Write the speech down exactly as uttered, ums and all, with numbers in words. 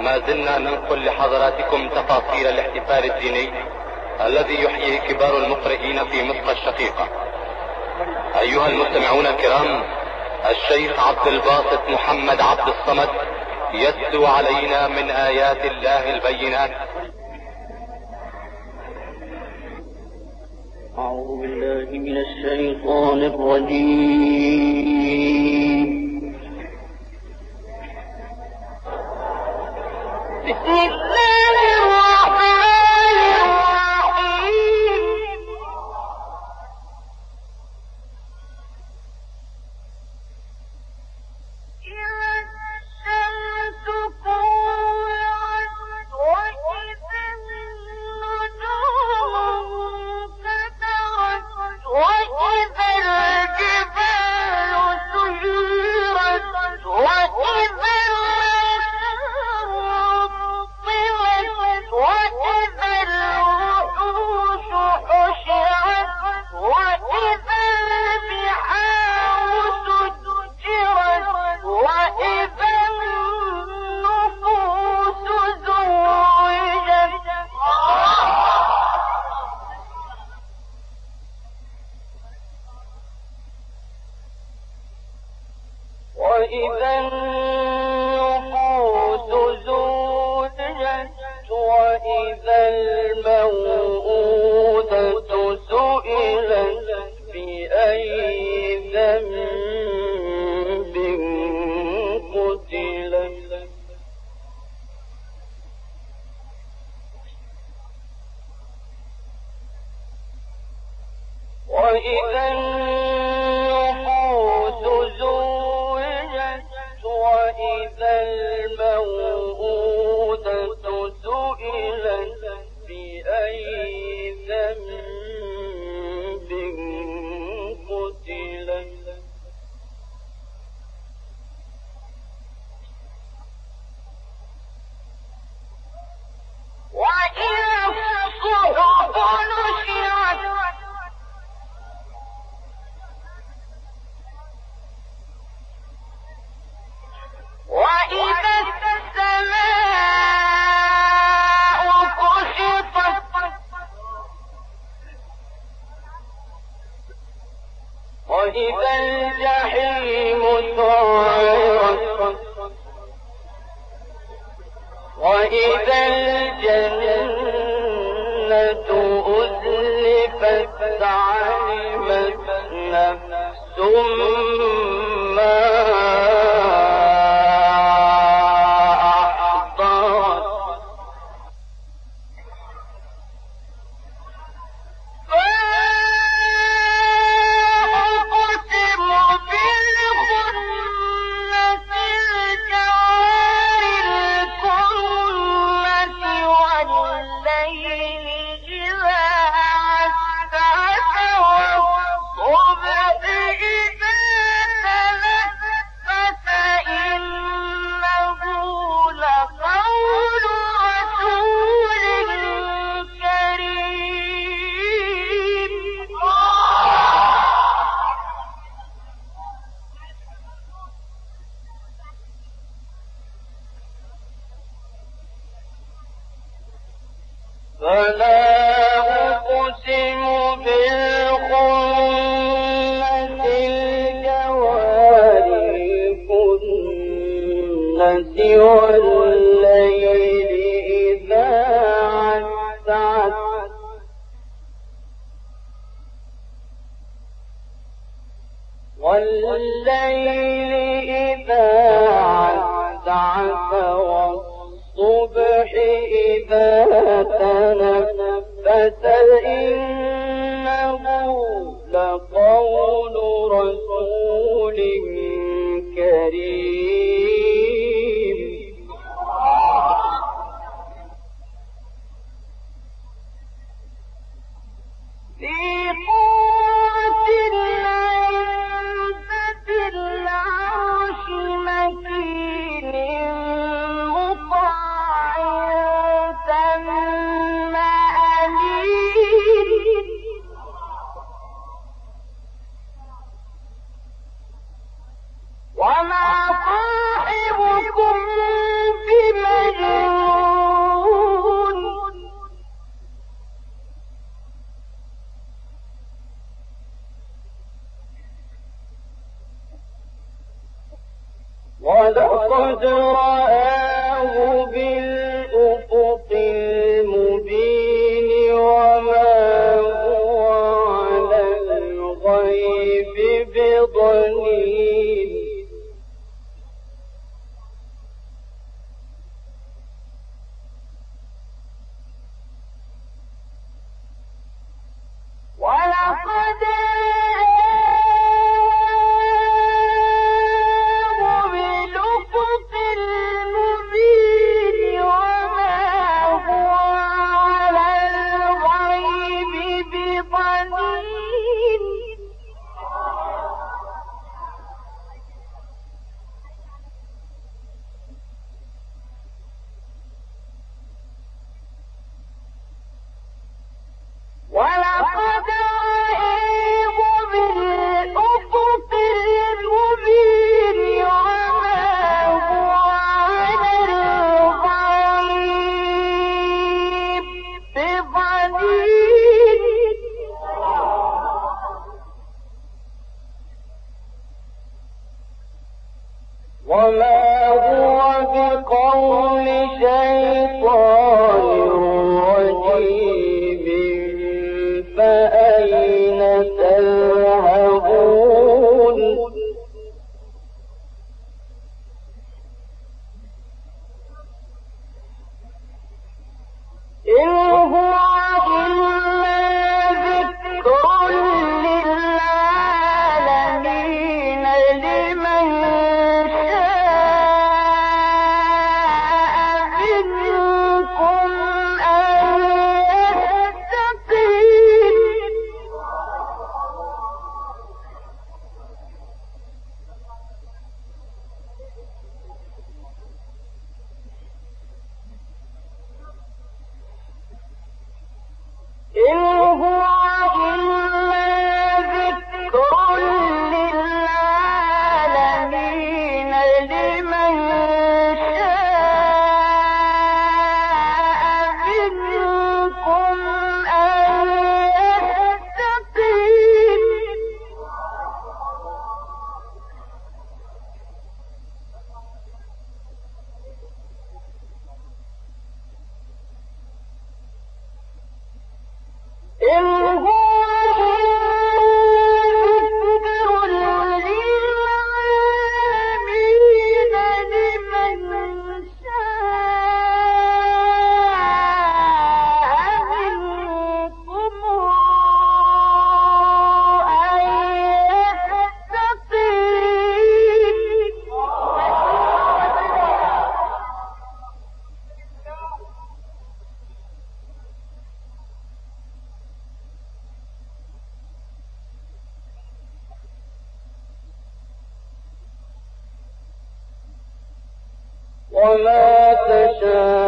ما زلنا ننقل لحضراتكم تفاصيل الاحتفال الديني الذي يحييه كبار المقرئين في مصر الشقيقة. أيها المستمعون الكرام، الشيخ عبد الباسط محمد عبد الصمد يتلو علينا من آيات الله البينات. أعوذ بالله من الشيطان الرجيم. بسم الله الرحمن الرحيم. إذا الشمس كورت وإذا النجوم انكدرت وإذا الجبال سيرت وإذا وإذا الوحوش حشرت وإذا البحار سجرت وإذا النفوس زوجت وإذا النفوس زوجت وإذا الموءودة سئلت بأي ذنب قتلت وإذا النفوس زوجت وإذا الموءودة سئلت بأي ذنب قتلت وإذا الصحف نشرت وإذا السماء كشطت وإذا الجحيم سعرت وإذا الجنة أزلفت علمت نفس ما فلا أقسم بالخنس الجوار الكنس والليل إذا عسعس والليل إذا عسعس والصبح إذا تنفس إنه لقول رسول كريم ذي قوة عند ذي العرش مكين مطاع ثم أمين وما ولقد رآه بالأفق المبين وما هو على الغيب بضنين ولقد ولقد رآه بالأفق المبين وما هو على الغيب بضنين وما هو بقول شيطان رجيم فأين تذهبون إن هو إلا ذكر للعالمين لمن شاء منكم أن يستقيم إن هو إلا ذكر للعالمين لمن شاء منكم أن يستقيم إن هو ذكر للعالمين لمن شاء منكم أن يستقيم وما تشاءون